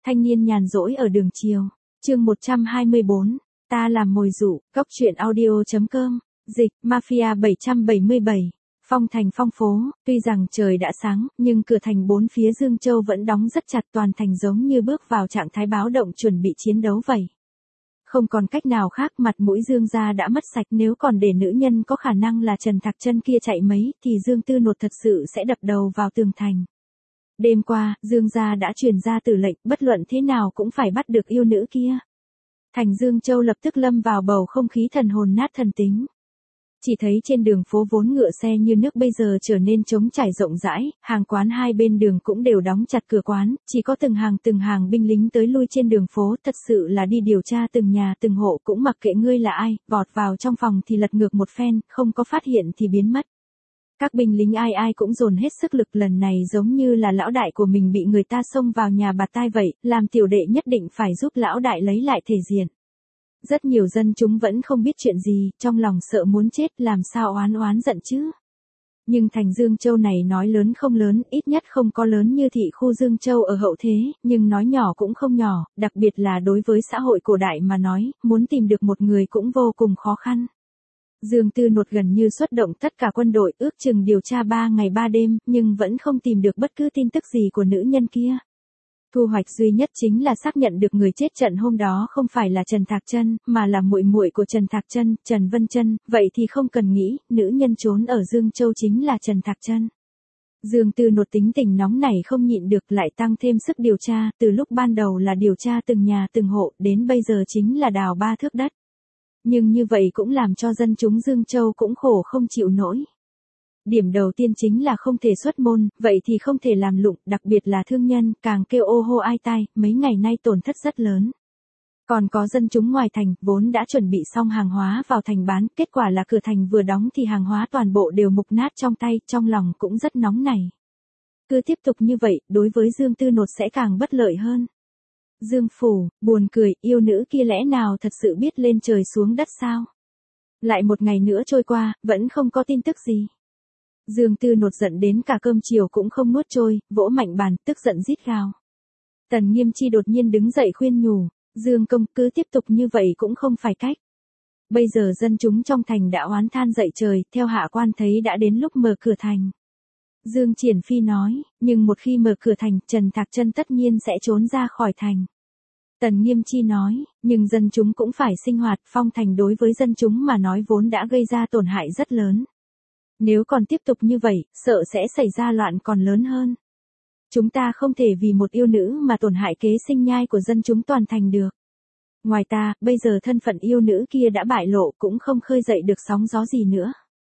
Thanh niên nhàn rỗi ở đường chiều. Chương 124. Ta làm mồi dụ. Góc truyện audio.com. Dịch. Mafia 777. Phong thành phong phố. Tuy rằng trời đã sáng, nhưng cửa thành bốn phía Dương Châu vẫn đóng rất chặt, toàn thành giống như bước vào trạng thái báo động chuẩn bị chiến đấu vậy. Không còn cách nào khác, mặt mũi Dương gia đã mất sạch, nếu còn để nữ nhân có khả năng là Trần Thạc Chân kia chạy mấy, thì Dương Tư Nột thật sự sẽ đập đầu vào tường thành. Đêm qua, Dương gia đã truyền ra tử lệnh, bất luận thế nào cũng phải bắt được yêu nữ kia. Thành Dương Châu lập tức lâm vào bầu không khí thần hồn nát thần tính. Chỉ thấy trên đường phố vốn ngựa xe như nước bây giờ trở nên trống trải rộng rãi, hàng quán hai bên đường cũng đều đóng chặt cửa quán, chỉ có từng hàng binh lính tới lui trên đường phố, thật sự là đi điều tra từng nhà từng hộ, cũng mặc kệ ngươi là ai, vọt vào trong phòng thì lật ngược một phen, không có phát hiện thì biến mất. Các binh lính ai ai cũng dồn hết sức lực, lần này giống như là lão đại của mình bị người ta xông vào nhà bạt tai vậy, làm tiểu đệ nhất định phải giúp lão đại lấy lại thể diện. Rất nhiều dân chúng vẫn không biết chuyện gì, trong lòng sợ muốn chết, làm sao oán giận chứ. Nhưng thành Dương Châu này nói lớn không lớn, ít nhất không có lớn như thị khu Dương Châu ở hậu thế, nhưng nói nhỏ cũng không nhỏ, đặc biệt là đối với xã hội cổ đại mà nói, muốn tìm được một người cũng vô cùng khó khăn. Dương Tư Nột gần như xuất động tất cả quân đội, ước chừng điều tra 3 ngày 3 đêm, nhưng vẫn không tìm được bất cứ tin tức gì của nữ nhân kia. Thu hoạch duy nhất chính là xác nhận được người chết trận hôm đó không phải là Trần Thạc Chân, mà là muội muội của Trần Thạc Chân, Trần Vân Chân, vậy thì không cần nghĩ, nữ nhân trốn ở Dương Châu chính là Trần Thạc Chân. Dương Tư Nột tính tình nóng nảy không nhịn được, lại tăng thêm sức điều tra, từ lúc ban đầu là điều tra từng nhà từng hộ, đến bây giờ chính là đào 3 thước đất. Nhưng như vậy cũng làm cho dân chúng Dương Châu cũng khổ không chịu nổi. Điểm đầu tiên chính là không thể xuất môn, vậy thì không thể làm lụng, đặc biệt là thương nhân, càng kêu ô hô ai tai, mấy ngày nay tổn thất rất lớn. Còn có dân chúng ngoài thành, vốn đã chuẩn bị xong hàng hóa vào thành bán, kết quả là cửa thành vừa đóng thì hàng hóa toàn bộ đều mục nát trong tay, trong lòng cũng rất nóng nảy. Cứ tiếp tục như vậy, đối với Dương Tư Nột sẽ càng bất lợi hơn. Dương Phủ, buồn cười, yêu nữ kia lẽ nào thật sự biết lên trời xuống đất sao? Lại một ngày nữa trôi qua, vẫn không có tin tức gì. Dương Tư Nột giận đến cả cơm chiều cũng không nuốt trôi, vỗ mạnh bàn, tức giận rít gào. Tần Nghiêm Chi đột nhiên đứng dậy khuyên nhủ, Dương công, cứ tiếp tục như vậy cũng không phải cách. Bây giờ dân chúng trong thành đã oán than dậy trời, theo hạ quan thấy đã đến lúc mở cửa thành. Dương Triển Phi nói, nhưng một khi mở cửa thành, Trần Thạc Chân tất nhiên sẽ trốn ra khỏi thành. Tần Nghiêm Chi nói, nhưng dân chúng cũng phải sinh hoạt, phong thành đối với dân chúng mà nói vốn đã gây ra tổn hại rất lớn. Nếu còn tiếp tục như vậy, sợ sẽ xảy ra loạn còn lớn hơn. Chúng ta không thể vì một yêu nữ mà tổn hại kế sinh nhai của dân chúng toàn thành được. Ngoài ta, bây giờ thân phận yêu nữ kia đã bại lộ, cũng không khơi dậy được sóng gió gì nữa.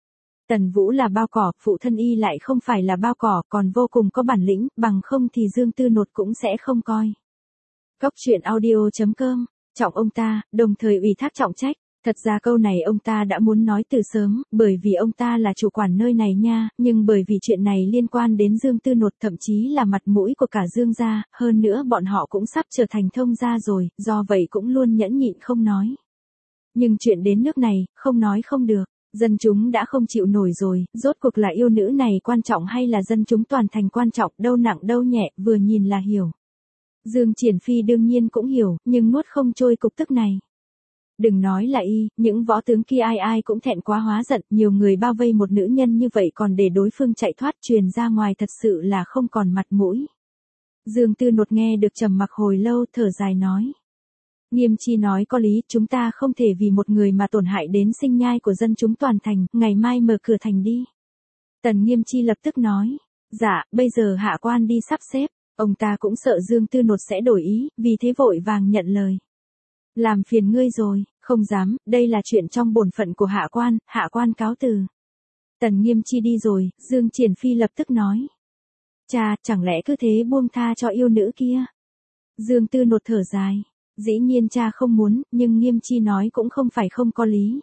Tần Vũ là bao cỏ, phụ thân y lại không phải là bao cỏ, còn vô cùng có bản lĩnh, bằng không thì Dương Tư Nột cũng sẽ không coi. Góc truyện audio.com. Trọng ông ta, đồng thời ủy thác trọng trách. Thật ra câu này ông ta đã muốn nói từ sớm, bởi vì ông ta là chủ quản nơi này nha, nhưng bởi vì chuyện này liên quan đến Dương Tư Nột, thậm chí là mặt mũi của cả Dương gia, hơn nữa bọn họ cũng sắp trở thành thông gia rồi, do vậy cũng luôn nhẫn nhịn không nói. Nhưng chuyện đến nước này, không nói không được, dân chúng đã không chịu nổi rồi, rốt cuộc là yêu nữ này quan trọng hay là dân chúng toàn thành quan trọng, đâu nặng đâu nhẹ, vừa nhìn là hiểu. Dương Triển Phi đương nhiên cũng hiểu, nhưng nuốt không trôi cục tức này. Đừng nói là y, những võ tướng kia ai ai cũng thẹn quá hóa giận, nhiều người bao vây một nữ nhân như vậy còn để đối phương chạy thoát truyền ra ngoài thật sự là không còn mặt mũi. Dương Tư Nột nghe được trầm mặc hồi lâu, thở dài nói. Nghiêm Chi nói có lý, chúng ta không thể vì một người mà tổn hại đến sinh nhai của dân chúng toàn thành, ngày mai mở cửa thành đi. Tần Nghiêm Chi lập tức nói, dạ, bây giờ hạ quan đi sắp xếp, ông ta cũng sợ Dương Tư Nột sẽ đổi ý, vì thế vội vàng nhận lời. Làm phiền ngươi rồi, không dám, đây là chuyện trong bổn phận của hạ quan cáo từ. Tần Nghiêm Chi đi rồi, Dương Triển Phi lập tức nói. Cha, chẳng lẽ cứ thế buông tha cho yêu nữ kia? Dương Tư Nột thở dài. Dĩ nhiên cha không muốn, nhưng Nghiêm Chi nói cũng không phải không có lý.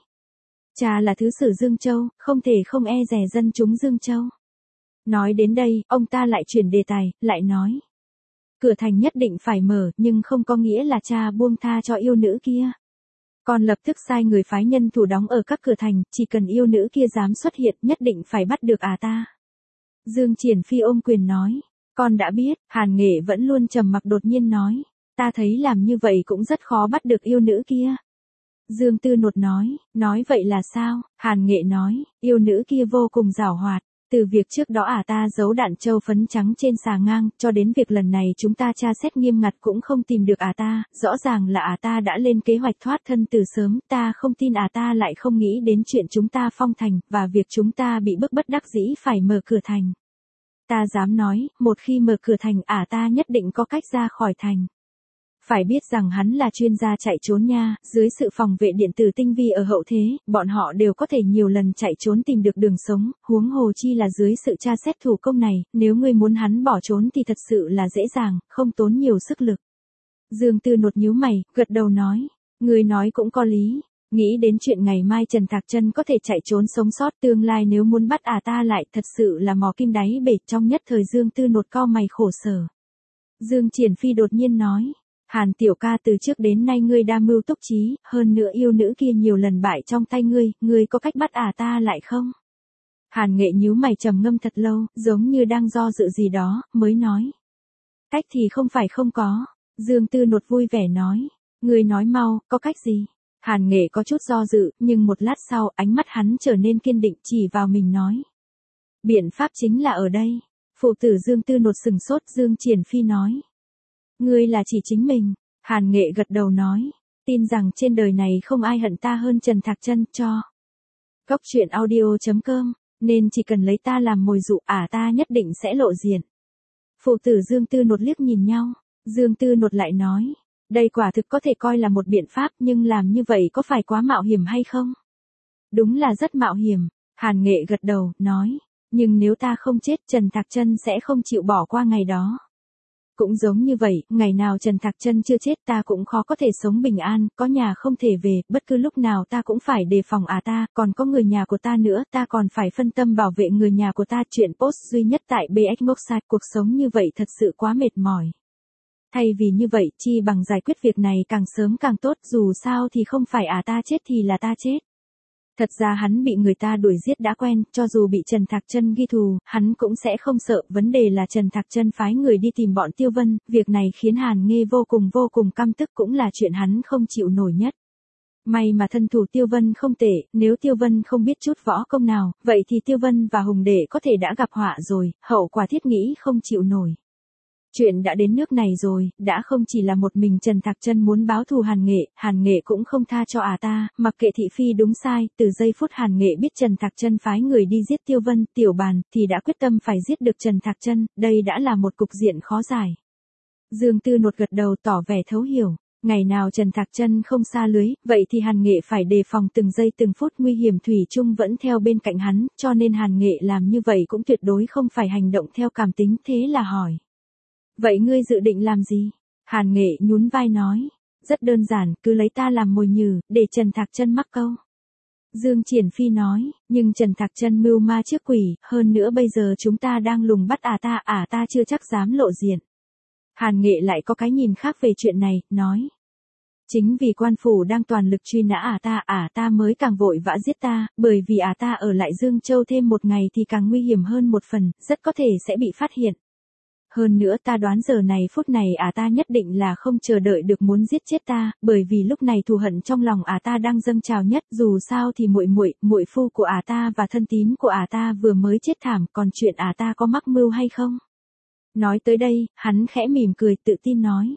Cha là thứ sử Dương Châu, không thể không e dè dân chúng Dương Châu. Nói đến đây, ông ta lại chuyển đề tài, lại nói. Cửa thành nhất định phải mở, nhưng không có nghĩa là cha buông tha cho yêu nữ kia. Con lập tức sai người phái nhân thủ đóng ở các cửa thành, chỉ cần yêu nữ kia dám xuất hiện, nhất định phải bắt được ta. Dương Triển Phi ôm quyền nói, con đã biết. Hàn Nghệ vẫn luôn trầm mặc đột nhiên nói, Ta thấy làm như vậy cũng rất khó bắt được yêu nữ kia. Dương Tư Nột nói vậy là sao? Hàn Nghệ nói, yêu nữ kia vô cùng giảo hoạt. Từ việc trước đó ta giấu đạn châu phấn trắng trên xà ngang, cho đến việc lần này chúng ta tra xét nghiêm ngặt cũng không tìm được ta, rõ ràng là ta đã lên kế hoạch thoát thân từ sớm, ta không tin ta lại không nghĩ đến chuyện chúng ta phong thành, và việc chúng ta bị bức bất đắc dĩ phải mở cửa thành. Ta dám nói, một khi mở cửa thành ta nhất định có cách ra khỏi thành. Phải biết rằng hắn là chuyên gia chạy trốn nha, dưới sự phòng vệ điện tử tinh vi ở hậu thế, bọn họ đều có thể nhiều lần chạy trốn tìm được đường sống, huống hồ chi là dưới sự tra xét thủ công này, nếu ngươi muốn hắn bỏ trốn thì thật sự là dễ dàng, không tốn nhiều sức lực. Dương Tư Nột nhíu mày, gật đầu nói, ngươi nói cũng có lý. Nghĩ đến chuyện ngày mai Trần Thạc Chân có thể chạy trốn sống sót, tương lai nếu muốn bắt ta lại thật sự là mò kim đáy bể. Trong nhất thời Dương Tư Nột cau mày khổ sở. Dương Triển Phi đột nhiên nói, Hàn tiểu ca, từ trước đến nay ngươi đa mưu túc trí, hơn nữa yêu nữ kia nhiều lần bại trong tay ngươi có cách bắt ta lại không? Hàn Nghệ nhíu mày trầm ngâm thật lâu, giống như đang do dự gì đó, mới nói. Cách thì không phải không có. Dương Tư Nột vui vẻ nói, ngươi nói mau, có cách gì? Hàn Nghệ có chút do dự, nhưng một lát sau, ánh mắt hắn trở nên kiên định, chỉ vào mình nói. Biện pháp chính là ở đây. Phụ tử Dương Tư Nột sừng sốt. Dương Triển Phi nói. Ngươi là chỉ chính mình. Hàn Nghệ gật đầu nói. Tin rằng trên đời này không ai hận ta hơn Trần Thạc Chân. Cho Cốc Truyện Audio.com, nên chỉ cần lấy ta làm mồi dụ ta nhất định sẽ lộ diện. Phụ tử Dương Tư Nột liếc nhìn nhau. Dương Tư Nột lại nói. Đây quả thực có thể coi là một biện pháp, nhưng làm như vậy có phải quá mạo hiểm hay không? Đúng là rất mạo hiểm. Hàn Nghệ gật đầu, nói. Nhưng nếu ta không chết, Trần Thạc Chân sẽ không chịu bỏ qua ngày đó. Cũng giống như vậy, ngày nào Trần Thạc Chân chưa chết ta cũng khó có thể sống bình an, có nhà không thể về, bất cứ lúc nào ta cũng phải đề phòng ta, còn có người nhà của ta nữa, ta còn phải phân tâm bảo vệ người nhà của ta. Chuyện post duy nhất tại BX Moksai, cuộc sống như vậy thật sự quá mệt mỏi. Thay vì như vậy, chi bằng giải quyết việc này càng sớm càng tốt, dù sao thì không phải ta chết thì là ta chết. Thật ra hắn bị người ta đuổi giết đã quen, cho dù bị Trần Thạc Chân ghi thù, hắn cũng sẽ không sợ, vấn đề là Trần Thạc Chân phái người đi tìm bọn Tiêu Vân, việc này khiến Hàn Nghê vô cùng căm tức, cũng là chuyện hắn không chịu nổi nhất. May mà thân thủ Tiêu Vân không tệ, nếu Tiêu Vân không biết chút võ công nào, vậy thì Tiêu Vân và Hùng Đệ có thể đã gặp họa rồi, hậu quả thiết nghĩ không chịu nổi. Chuyện đã đến nước này rồi, đã không chỉ là một mình Trần Thạc Chân muốn báo thù Hàn Nghệ cũng không tha cho ta, mặc kệ thị phi đúng sai, từ giây phút Hàn Nghệ biết Trần Thạc Chân phái người đi giết Tiêu Vân, Tiểu Bàn, thì đã quyết tâm phải giết được Trần Thạc Chân, đây đã là một cục diện khó giải. Dương Tư Nột gật đầu tỏ vẻ thấu hiểu, ngày nào Trần Thạc Chân không xa lưới, vậy thì Hàn Nghệ phải đề phòng từng giây từng phút, nguy hiểm thủy chung vẫn theo bên cạnh hắn, cho nên Hàn Nghệ làm như vậy cũng tuyệt đối không phải hành động theo cảm tính. Thế là hỏi. Vậy ngươi dự định làm gì? Hàn Nghệ nhún vai nói. Rất đơn giản, cứ lấy ta làm mồi nhử, để Trần Thạc Chân mắc câu. Dương Triển Phi nói, nhưng Trần Thạc Chân mưu ma trước quỷ, hơn nữa bây giờ chúng ta đang lùng bắt ta chưa chắc dám lộ diện. Hàn Nghệ lại có cái nhìn khác về chuyện này, nói. Chính vì quan phủ đang toàn lực truy nã ta mới càng vội vã giết ta, bởi vì ta ở lại Dương Châu thêm một ngày thì càng nguy hiểm hơn một phần, rất có thể sẽ bị phát hiện. Hơn nữa ta đoán giờ này phút này ta nhất định là không chờ đợi được muốn giết chết ta, bởi vì lúc này thù hận trong lòng ta đang dâng trào nhất, dù sao thì muội phu của ta và thân tín của ta vừa mới chết thảm, còn chuyện ta có mắc mưu hay không? Nói tới đây, hắn khẽ mỉm cười tự tin nói.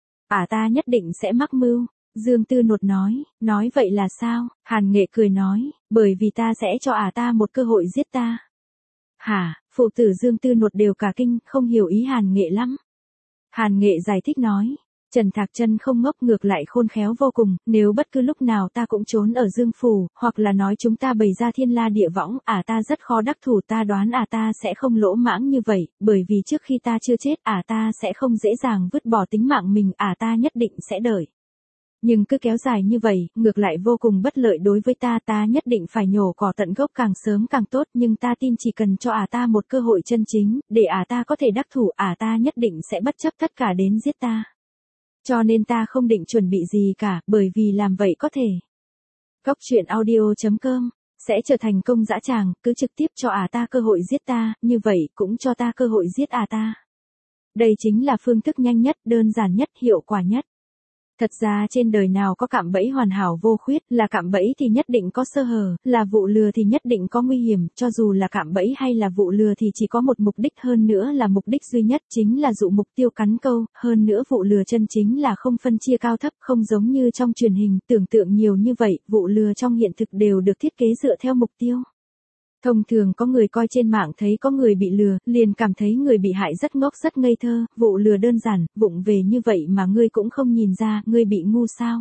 Ta nhất định sẽ mắc mưu. Dương Tư Nột nói vậy là sao? Hàn Nghệ cười nói, bởi vì ta sẽ cho ta một cơ hội giết ta. Hả? Phụ tử Dương Tư Nột đều cả kinh, không hiểu ý Hàn Nghệ lắm. Hàn Nghệ giải thích nói, Trần Thạc Chân không ngốc, ngược lại khôn khéo vô cùng, nếu bất cứ lúc nào ta cũng trốn ở Dương Phủ, hoặc là nói chúng ta bày ra thiên la địa võng, ta rất khó đắc thủ, ta đoán ta sẽ không lỗ mãng như vậy, bởi vì trước khi ta chưa chết ta sẽ không dễ dàng vứt bỏ tính mạng mình, ta nhất định sẽ đợi. Nhưng cứ kéo dài như vậy, ngược lại vô cùng bất lợi đối với ta nhất định phải nhổ cỏ tận gốc càng sớm càng tốt, nhưng ta tin chỉ cần cho ta một cơ hội chân chính, để ta có thể đắc thủ, ta nhất định sẽ bất chấp tất cả đến giết ta. Cho nên ta không định chuẩn bị gì cả, bởi vì làm vậy có thể. Cốc Truyện Audio.com sẽ trở thành công dã tràng, cứ trực tiếp cho ta cơ hội giết ta, như vậy cũng cho ta cơ hội giết ta. Đây chính là phương thức nhanh nhất, đơn giản nhất, hiệu quả nhất. Thật ra trên đời nào có cạm bẫy hoàn hảo vô khuyết, là cạm bẫy thì nhất định có sơ hở, là vụ lừa thì nhất định có nguy hiểm, cho dù là cạm bẫy hay là vụ lừa thì chỉ có một mục đích, hơn nữa là mục đích duy nhất, chính là dụ mục tiêu cắn câu, hơn nữa vụ lừa chân chính là không phân chia cao thấp, không giống như trong truyền hình, tưởng tượng nhiều như vậy, vụ lừa trong hiện thực đều được thiết kế dựa theo mục tiêu. Thông thường có người coi trên mạng thấy có người bị lừa, liền cảm thấy người bị hại rất ngốc rất ngây thơ, vụ lừa đơn giản, vụng về như vậy mà ngươi cũng không nhìn ra, ngươi bị ngu sao?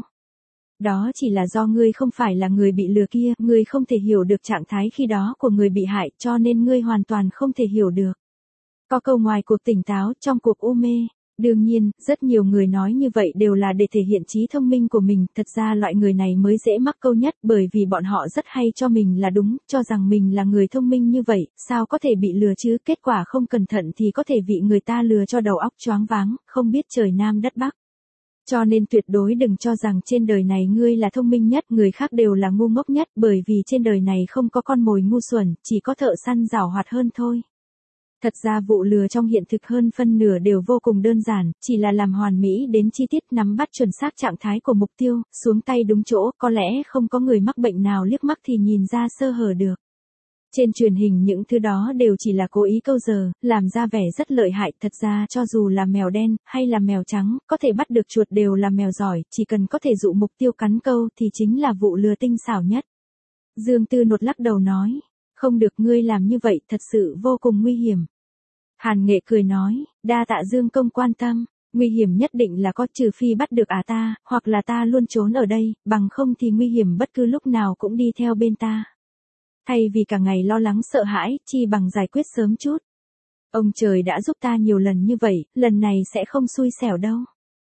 Đó chỉ là do ngươi không phải là người bị lừa kia, ngươi không thể hiểu được trạng thái khi đó của người bị hại, cho nên ngươi hoàn toàn không thể hiểu được. Có câu ngoài cuộc tỉnh táo, trong cuộc u mê. Đương nhiên, rất nhiều người nói như vậy đều là để thể hiện trí thông minh của mình, thật ra loại người này mới dễ mắc câu nhất bởi vì bọn họ rất hay cho mình là đúng, cho rằng mình là người thông minh như vậy, sao có thể bị lừa chứ, kết quả không cẩn thận thì có thể bị người ta lừa cho đầu óc choáng váng, không biết trời Nam đất Bắc. Cho nên tuyệt đối đừng cho rằng trên đời này ngươi là thông minh nhất, người khác đều là ngu ngốc nhất, bởi vì trên đời này không có con mồi ngu xuẩn, chỉ có thợ săn giàu hoạt hơn thôi. Thật ra vụ lừa trong hiện thực hơn phân nửa đều vô cùng đơn giản, chỉ là làm hoàn mỹ đến chi tiết, nắm bắt chuẩn xác trạng thái của mục tiêu, xuống tay đúng chỗ, có lẽ không có người mắc bệnh nào liếc mắt thì nhìn ra sơ hở được. Trên truyền hình những thứ đó đều chỉ là cố ý câu giờ, làm ra vẻ rất lợi hại, thật ra cho dù là mèo đen, hay là mèo trắng, có thể bắt được chuột đều là mèo giỏi, chỉ cần có thể dụ mục tiêu cắn câu thì chính là vụ lừa tinh xảo nhất. Dương Tư Nột lắc đầu nói, không được, ngươi làm như vậy thật sự vô cùng nguy hiểm. Hàn Nghệ cười nói, đa tạ Dương công quan tâm, nguy hiểm nhất định là có, trừ phi bắt được ta, hoặc là ta luôn trốn ở đây, bằng không thì nguy hiểm bất cứ lúc nào cũng đi theo bên ta. Thay vì cả ngày lo lắng sợ hãi, chi bằng giải quyết sớm chút. Ông trời đã giúp ta nhiều lần như vậy, lần này sẽ không xui xẻo đâu.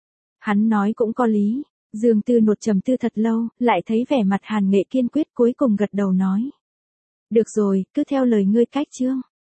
Hắn nói cũng có lý, Dương Tư Nột trầm tư thật lâu, lại thấy vẻ mặt Hàn Nghệ kiên quyết cuối cùng gật đầu nói. Được rồi, cứ theo lời ngươi cách chương.